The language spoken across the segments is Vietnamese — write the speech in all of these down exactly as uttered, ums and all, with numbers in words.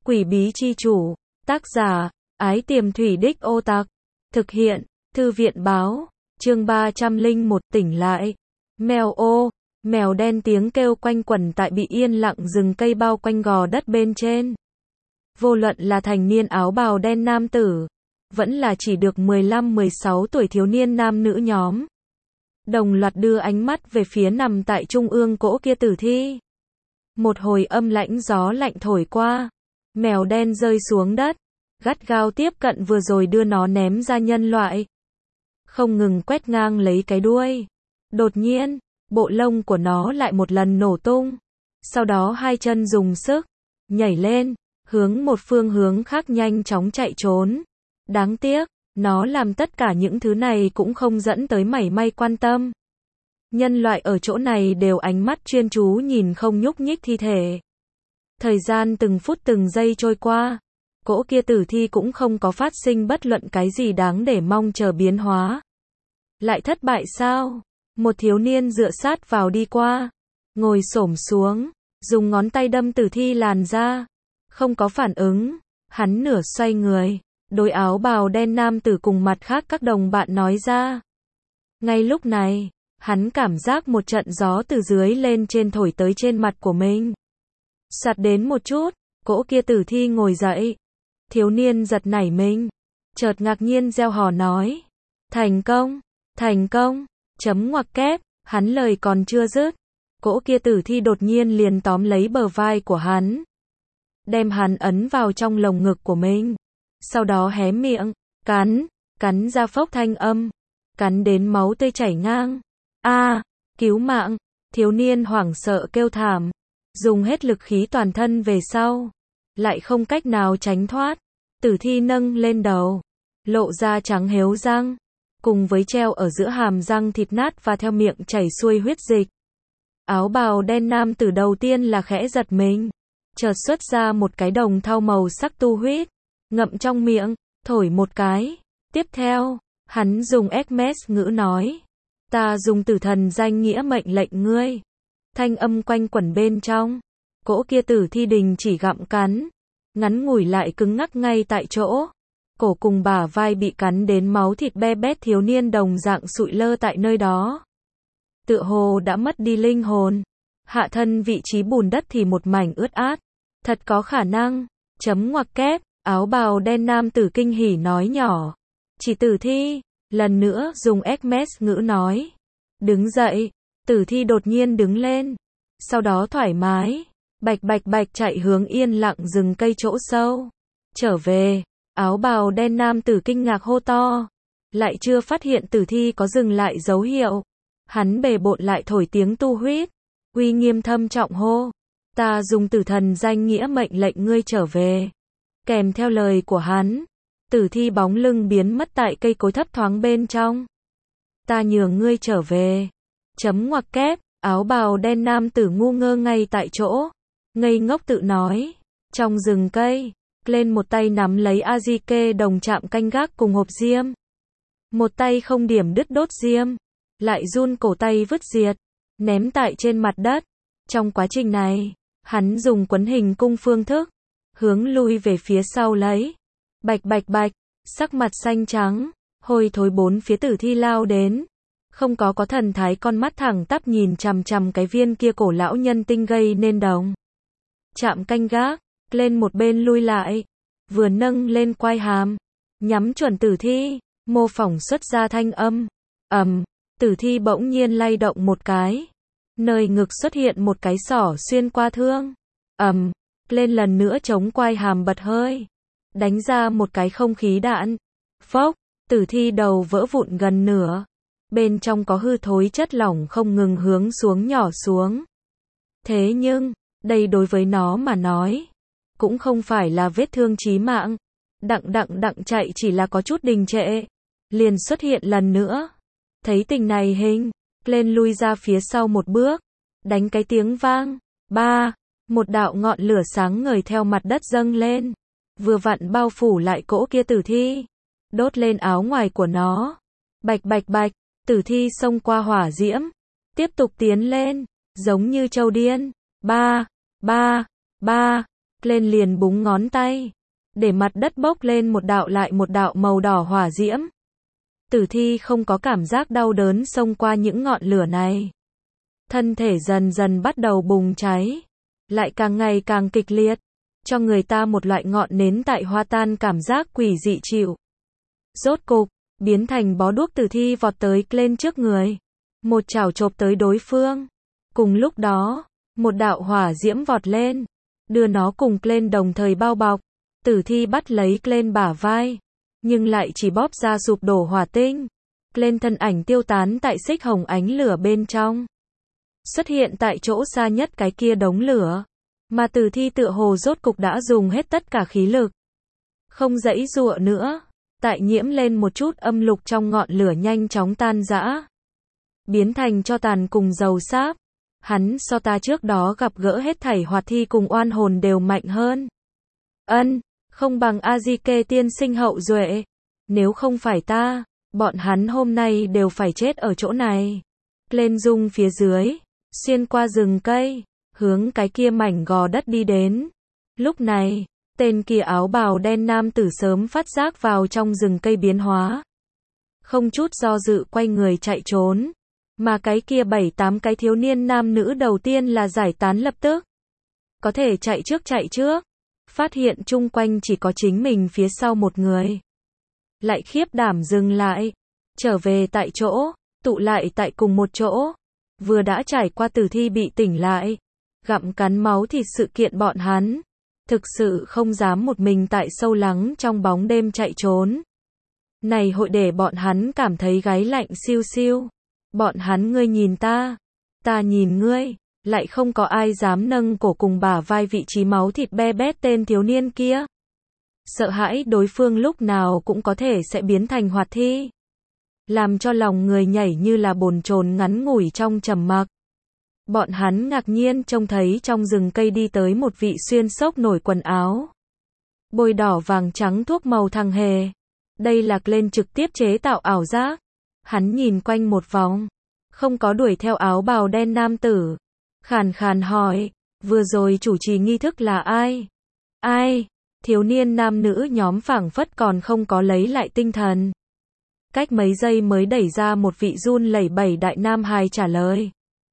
Quỷ bí chi chủ, tác giả, Ái Tiềm Thủy Đích Ô Tặc, thực hiện, Thư viện báo, chương ba trăm lẻ một tỉnh lại. Mèo ô, mèo đen tiếng kêu quanh quẩn tại bị yên lặng rừng cây bao quanh gò đất bên trên. Vô luận là thành niên áo bào đen nam tử, vẫn là chỉ được mười lăm mười sáu tuổi thiếu niên nam nữ nhóm. Đồng loạt đưa ánh mắt về phía nằm tại trung ương cỗ kia tử thi. Một hồi âm lãnh gió lạnh thổi qua, mèo đen rơi xuống đất, gắt gao tiếp cận vừa rồi đưa nó ném ra nhân loại. Không ngừng quét ngang lấy cái đuôi. Đột nhiên, bộ lông của nó lại một lần nổ tung. Sau đó hai chân dùng sức, nhảy lên, hướng một phương hướng khác nhanh chóng chạy trốn. Đáng tiếc, nó làm tất cả những thứ này cũng không dẫn tới mảy may quan tâm. Nhân loại ở chỗ này đều ánh mắt chuyên chú nhìn không nhúc nhích thi thể. Thời gian từng phút từng giây trôi qua, cỗ kia tử thi cũng không có phát sinh bất luận cái gì đáng để mong chờ biến hóa. Lại thất bại sao? Một thiếu niên dựa sát vào đi qua, ngồi xổm xuống, dùng ngón tay đâm tử thi làn da. Không có phản ứng, hắn nửa xoay người, đối áo bào đen nam tử cùng mặt khác các đồng bạn nói ra. Ngay lúc này, hắn cảm giác một trận gió từ dưới lên trên thổi tới trên mặt của mình. Soạt đến một chút, cỗ kia tử thi ngồi dậy. Thiếu niên giật nảy mình, chợt ngạc nhiên reo hò nói. Thành công, thành công, chấm ngoặc kép, hắn lời còn chưa dứt. Cỗ kia tử thi đột nhiên liền tóm lấy bờ vai của hắn. Đem hắn ấn vào trong lồng ngực của mình. Sau đó hé miệng, cắn, cắn ra phốc thanh âm. Cắn đến máu tươi chảy ngang. A, cứu mạng, thiếu niên hoảng sợ kêu thảm. Dùng hết lực khí toàn thân về sau. Lại không cách nào tránh thoát. Tử thi nâng lên đầu. Lộ ra trắng héo răng. Cùng với treo ở giữa hàm răng thịt nát và theo miệng chảy xuôi huyết dịch. Áo bào đen nam tử đầu tiên là khẽ giật mình. Chợt xuất ra một cái đồng thau màu sắc tu huyết. Ngậm trong miệng, thổi một cái. Tiếp theo, hắn dùng Hermes ngữ nói. Ta dùng tử thần danh nghĩa mệnh lệnh ngươi. Thanh âm quanh quẩn bên trong. Cỗ kia tử thi đình chỉ gặm cắn. Ngắn ngủi lại cứng ngắc ngay tại chỗ. Cổ cùng bả vai bị cắn đến máu thịt be bét, thiếu niên đồng dạng sụi lơ tại nơi đó. Tựa hồ đã mất đi linh hồn. Hạ thân vị trí bùn đất thì một mảnh ướt át. Thật có khả năng. Chấm ngoặc kép, áo bào đen nam tử kinh hỉ nói nhỏ. Chỉ tử thi, lần nữa dùng Hermes ngữ nói. Đứng dậy, tử thi đột nhiên đứng lên. Sau đó thoải mái, bạch bạch bạch chạy hướng yên lặng rừng cây chỗ sâu. Trở về, áo bào đen nam tử kinh ngạc hô to. Lại chưa phát hiện tử thi có dừng lại dấu hiệu. Hắn bề bộn lại thổi tiếng tu huyết. Uy nghiêm thâm trọng hô. Ta dùng tử thần danh nghĩa mệnh lệnh ngươi trở về. Kèm theo lời của hắn, tử thi bóng lưng biến mất tại cây cối thấp thoáng bên trong. Ta nhường ngươi trở về. Chấm ngoặc kép, áo bào đen nam tử ngu ngơ ngay tại chỗ. Ngây ngốc tự nói. Trong rừng cây, lên một tay nắm lấy Azike đồng chạm canh gác cùng hộp diêm. Một tay không điểm đứt đốt diêm. Lại run cổ tay vứt diệt. Ném tại trên mặt đất. Trong quá trình này, hắn dùng quấn hình cung phương thức. Hướng lui về phía sau lấy. Bạch bạch bạch, sắc mặt xanh trắng, hôi thối bốn phía tử thi lao đến. Không có có thần thái, con mắt thẳng tắp nhìn chằm chằm cái viên kia cổ lão nhân tinh gây nên đồng. Chạm canh gác, lên một bên lui lại. Vừa nâng lên quai hàm, nhắm chuẩn tử thi, mô phỏng xuất ra thanh âm. Ầm, tử thi bỗng nhiên lay động một cái. Nơi ngực xuất hiện một cái xỏ xuyên qua thương. Ầm, lên lần nữa chống quai hàm bật hơi. Đánh ra một cái không khí đạn. Phốc, tử thi đầu vỡ vụn gần nửa. Bên trong có hư thối chất lỏng không ngừng hướng xuống nhỏ xuống. Thế nhưng, đây đối với nó mà nói, cũng không phải là vết thương chí mạng. Đặng đặng đặng chạy chỉ là có chút đình trệ. Liền xuất hiện lần nữa. Thấy tình này hình, lên lui ra phía sau một bước. Đánh cái tiếng vang. Ba, một đạo ngọn lửa sáng ngời theo mặt đất dâng lên. Vừa vặn bao phủ lại cỗ kia tử thi. Đốt lên áo ngoài của nó. Bạch bạch bạch, tử thi xông qua hỏa diễm. Tiếp tục tiến lên, giống như trâu điên. Ba, ba, ba, Lên liền búng ngón tay, để mặt đất bốc lên một đạo lại một đạo màu đỏ hỏa diễm. Tử thi không có cảm giác đau đớn xông qua những ngọn lửa này. Thân thể dần dần bắt đầu bùng cháy, lại càng ngày càng kịch liệt, cho người ta một loại ngọn nến tại hoa tan cảm giác quỷ dị chịu. Rốt cục, biến thành bó đuốc tử thi vọt tới lên trước người. Một chảo chộp tới đối phương. Cùng lúc đó, một đạo hỏa diễm vọt lên, đưa nó cùng lên đồng thời bao bọc. Tử thi bắt lấy lên bả vai, nhưng lại chỉ bóp ra sụp đổ hỏa tinh. Lên thân ảnh tiêu tán tại xích hồng ánh lửa bên trong. Xuất hiện tại chỗ xa nhất cái kia đống lửa. Mà tử thi tựa hồ rốt cục đã dùng hết tất cả khí lực. Không giãy giụa nữa. Tại nhiễm lên một chút âm lục trong ngọn lửa nhanh chóng tan rã. Biến thành cho tàn cùng dầu sáp. Hắn so ta trước đó gặp gỡ hết thảy hoạt thi cùng oan hồn đều mạnh hơn. Ân, không bằng A-di-kê tiên sinh hậu duệ. Nếu không phải ta, bọn hắn hôm nay đều phải chết ở chỗ này. Lên dung phía dưới, xuyên qua rừng cây, hướng cái kia mảnh gò đất đi đến. Lúc này, tên kia áo bào đen nam tử sớm phát giác vào trong rừng cây biến hóa. Không chút do dự quay người chạy trốn. Mà cái kia bảy tám cái thiếu niên nam nữ đầu tiên là giải tán lập tức. Có thể chạy trước chạy trước. Phát hiện chung quanh chỉ có chính mình phía sau một người. Lại khiếp đảm dừng lại. Trở về tại chỗ, tụ lại tại cùng một chỗ. Vừa đã trải qua tử thi bị tỉnh lại. Gặm cắn máu thịt sự kiện bọn hắn. Thực sự không dám một mình tại sâu lắng trong bóng đêm chạy trốn. Này hội để bọn hắn cảm thấy gáy lạnh siêu siêu. Bọn hắn ngươi nhìn ta, ta nhìn ngươi, lại không có ai dám nâng cổ cùng bả vai vị trí máu thịt be bét tên thiếu niên kia. Sợ hãi đối phương lúc nào cũng có thể sẽ biến thành hoạt thi. Làm cho lòng người nhảy như là bồn chồn ngắn ngủi trong trầm mặc. Bọn hắn ngạc nhiên trông thấy trong rừng cây đi tới một vị xuyên xốc nổi quần áo. Bôi đỏ vàng trắng thuốc màu thằng hề. Đây là lên trực tiếp chế tạo ảo giác. Hắn nhìn quanh một vòng, không có đuổi theo áo bào đen nam tử. Khàn khàn hỏi, vừa rồi chủ trì nghi thức là ai? Ai? Thiếu niên nam nữ nhóm phảng phất còn không có lấy lại tinh thần. Cách mấy giây mới đẩy ra một vị run lẩy bẩy đại nam hài trả lời.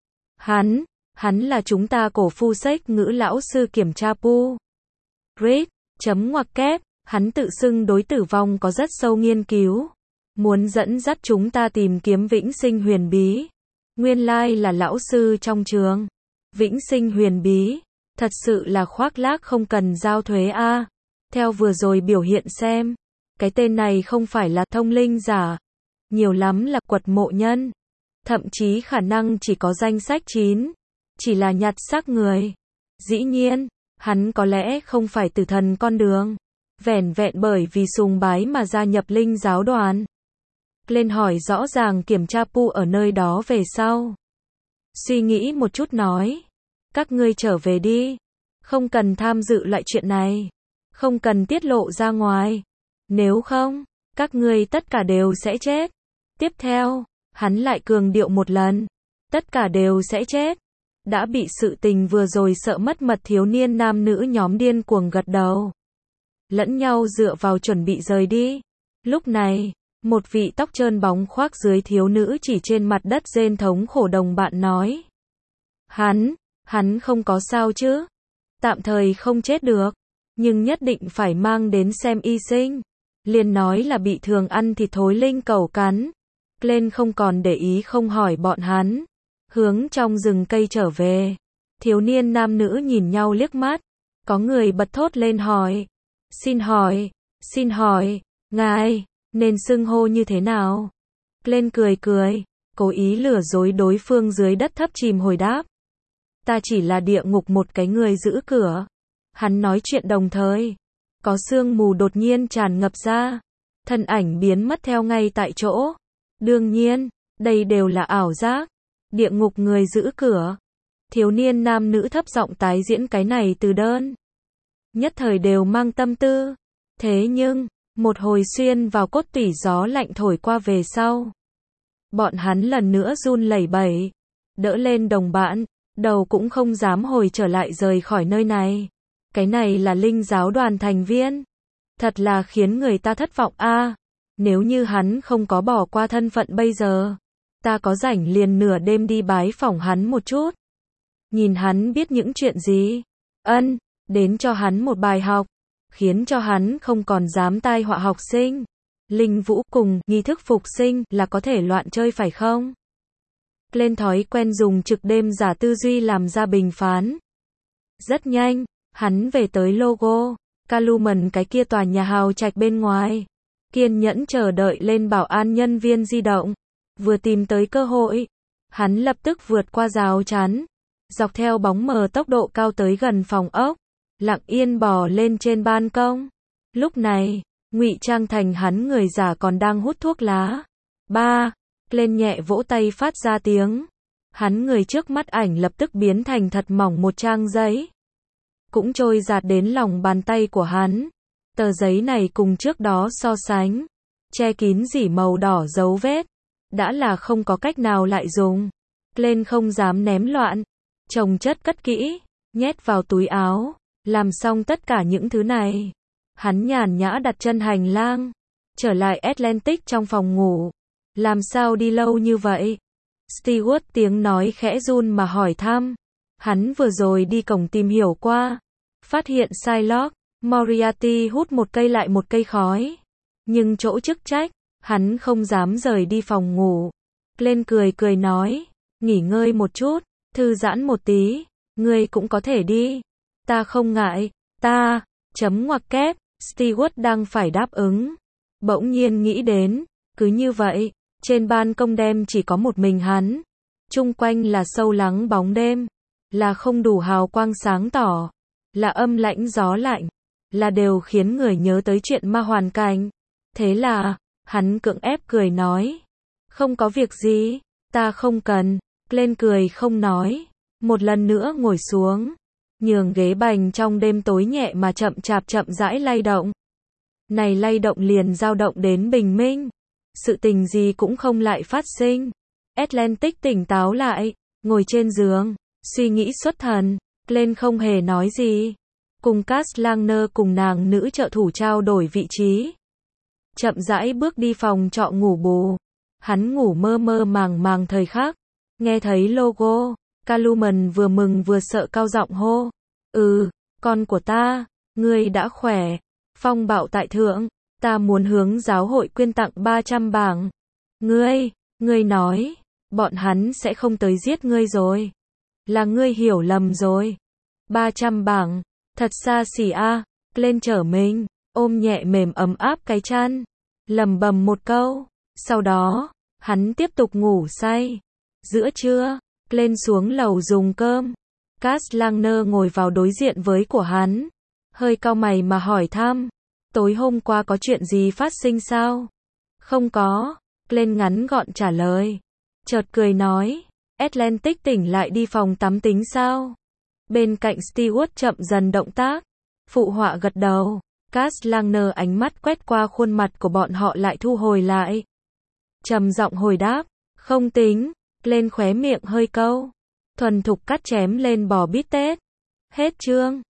Hắn, hắn là chúng ta cổ phu sách ngữ lão sư kiểm tra pu. Rick, chấm ngoặc kép, hắn tự xưng đối tử vong có rất sâu nghiên cứu. Muốn dẫn dắt chúng ta tìm kiếm vĩnh sinh huyền bí. Nguyên lai là lão sư trong trường. Vĩnh sinh huyền bí. Thật sự là khoác lác không cần giao thuế a. À. Theo vừa rồi biểu hiện xem. Cái tên này không phải là thông linh giả. Nhiều lắm là quật mộ nhân. Thậm chí khả năng chỉ có danh sách chín. Chỉ là nhặt xác người. Dĩ nhiên, hắn có lẽ không phải tử thần con đường. Vẻn vẹn bởi vì sùng bái mà gia nhập linh giáo đoàn. Lên hỏi rõ ràng kiểm tra pu ở nơi đó về sau. Suy nghĩ một chút nói. Các ngươi trở về đi. Không cần tham dự lại chuyện này. Không cần tiết lộ ra ngoài. Nếu không, các ngươi tất cả đều sẽ chết. Tiếp theo, hắn lại cường điệu một lần. Tất cả đều sẽ chết. Đã bị sự tình vừa rồi sợ mất mật thiếu niên nam nữ nhóm điên cuồng gật đầu. Lẫn nhau dựa vào chuẩn bị rời đi. Lúc này, một vị tóc trơn bóng khoác dưới thiếu nữ chỉ trên mặt đất rên thống khổ đồng bạn nói. Hắn, hắn không có sao chứ. Tạm thời không chết được. Nhưng nhất định phải mang đến xem y sinh. Liền nói là bị thường ăn thịt thối linh cẩu cắn. Lên không còn để ý không hỏi bọn hắn. Hướng trong rừng cây trở về. Thiếu niên nam nữ nhìn nhau liếc mắt. Có người bật thốt lên hỏi. Xin hỏi, xin hỏi, ngài, nên xưng hô như thế nào? Lên cười cười, cố ý lừa dối đối phương dưới đất thấp chìm hồi đáp. Ta chỉ là địa ngục một cái người giữ cửa. Hắn nói chuyện đồng thời. Có sương mù đột nhiên tràn ngập ra. Thân ảnh biến mất theo ngay tại chỗ. Đương nhiên, đây đều là ảo giác. Địa ngục người giữ cửa. Thiếu niên nam nữ thấp giọng tái diễn cái này từ đơn. Nhất thời đều mang tâm tư. Thế nhưng, một hồi xuyên vào cốt tủy gió lạnh thổi qua về sau. Bọn hắn lần nữa run lẩy bẩy. Đỡ lên đồng bạn. Đầu cũng không dám hồi trở lại rời khỏi nơi này. Cái này là linh giáo đoàn thành viên. Thật là khiến người ta thất vọng a. Nếu như hắn không có bỏ qua thân phận bây giờ, ta có rảnh liền nửa đêm đi bái phỏng hắn một chút. Nhìn hắn biết những chuyện gì. Ân, đến cho hắn một bài học, khiến cho hắn không còn dám tai họa học sinh. Linh vũ cùng nghi thức phục sinh là có thể loạn chơi phải không? Lên thói quen dùng trực đêm giả tư duy làm ra bình phán. Rất nhanh, hắn về tới logo Calumen cái kia tòa nhà hào trạch bên ngoài. Kiên nhẫn chờ đợi lên bảo an nhân viên di động. Vừa tìm tới cơ hội, hắn lập tức vượt qua rào chắn, dọc theo bóng mờ tốc độ cao tới gần phòng ốc, lặng yên bò lên trên ban công. Lúc này, ngụy trang thành hắn người giả còn đang hút thuốc lá. Ba, lên nhẹ vỗ tay phát ra tiếng. Hắn người trước mắt ảnh lập tức biến thành thật mỏng một trang giấy. Cũng trôi giạt đến lòng bàn tay của hắn. Tờ giấy này cùng trước đó so sánh, che kín rỉ màu đỏ dấu vết, đã là không có cách nào lại dùng. Lên không dám ném loạn, chồng chất cất kỹ, nhét vào túi áo. Làm xong tất cả những thứ này, hắn nhàn nhã đặt chân hành lang, trở lại Atlantic trong phòng ngủ. Làm sao đi lâu như vậy? Stewart tiếng nói khẽ run mà hỏi thăm. Hắn vừa rồi đi cổng tìm hiểu qua, phát hiện Psylocke, Moriarty hút một cây lại một cây khói. Nhưng chỗ chức trách, hắn không dám rời đi phòng ngủ. Lên cười cười nói, nghỉ ngơi một chút, thư giãn một tí, ngươi cũng có thể đi. Ta không ngại, ta, chấm ngoặc kép, Stewart đang phải đáp ứng. Bỗng nhiên nghĩ đến, cứ như vậy, trên ban công đêm chỉ có một mình hắn. Chung quanh là sâu lắng bóng đêm, là không đủ hào quang sáng tỏ, là âm lãnh gió lạnh, là đều khiến người nhớ tới chuyện ma hoàn cảnh. Thế là, hắn cưỡng ép cười nói, không có việc gì, ta không cần. Lên cười không nói, một lần nữa ngồi xuống, nhường ghế bành trong đêm tối nhẹ mà chậm chạp chậm rãi lay động. Này lay động liền dao động đến bình minh, sự tình gì cũng không lại phát sinh. Atlantic tỉnh táo lại, ngồi trên giường, suy nghĩ xuất thần. Lên không hề nói gì, cùng Cass Lanner cùng nàng nữ trợ thủ trao đổi vị trí, chậm rãi bước đi phòng trọ ngủ bù. Hắn ngủ mơ mơ màng màng thời khắc, nghe thấy logo Calumen vừa mừng vừa sợ cao giọng hô, ừ, con của ta, ngươi đã khỏe. Phong bạo tại thượng, ta muốn hướng giáo hội quyên tặng ba trăm bảng. Ngươi, ngươi nói, bọn hắn sẽ không tới giết ngươi rồi. Là ngươi hiểu lầm rồi. ba trăm bảng, thật xa xỉ a. Lên trở mình, ôm nhẹ mềm ấm áp cái chăn, lầm bầm một câu. Sau đó, hắn tiếp tục ngủ say. Giữa trưa, lên xuống lầu dùng cơm. Cass Lanner ngồi vào đối diện với của hắn, hơi cau mày mà hỏi thăm, tối hôm qua có chuyện gì phát sinh sao? Không có, lên ngắn gọn trả lời. Chợt cười nói, Atlantic tỉnh lại đi phòng tắm tính sao? Bên cạnh Stewart chậm dần động tác, phụ họa gật đầu. Cass Lanner ánh mắt quét qua khuôn mặt của bọn họ lại thu hồi lại. Trầm giọng hồi đáp, không tính. Lên khóe miệng hơi câu, thuần thục cắt chém lên bò bít tết. Hết chương.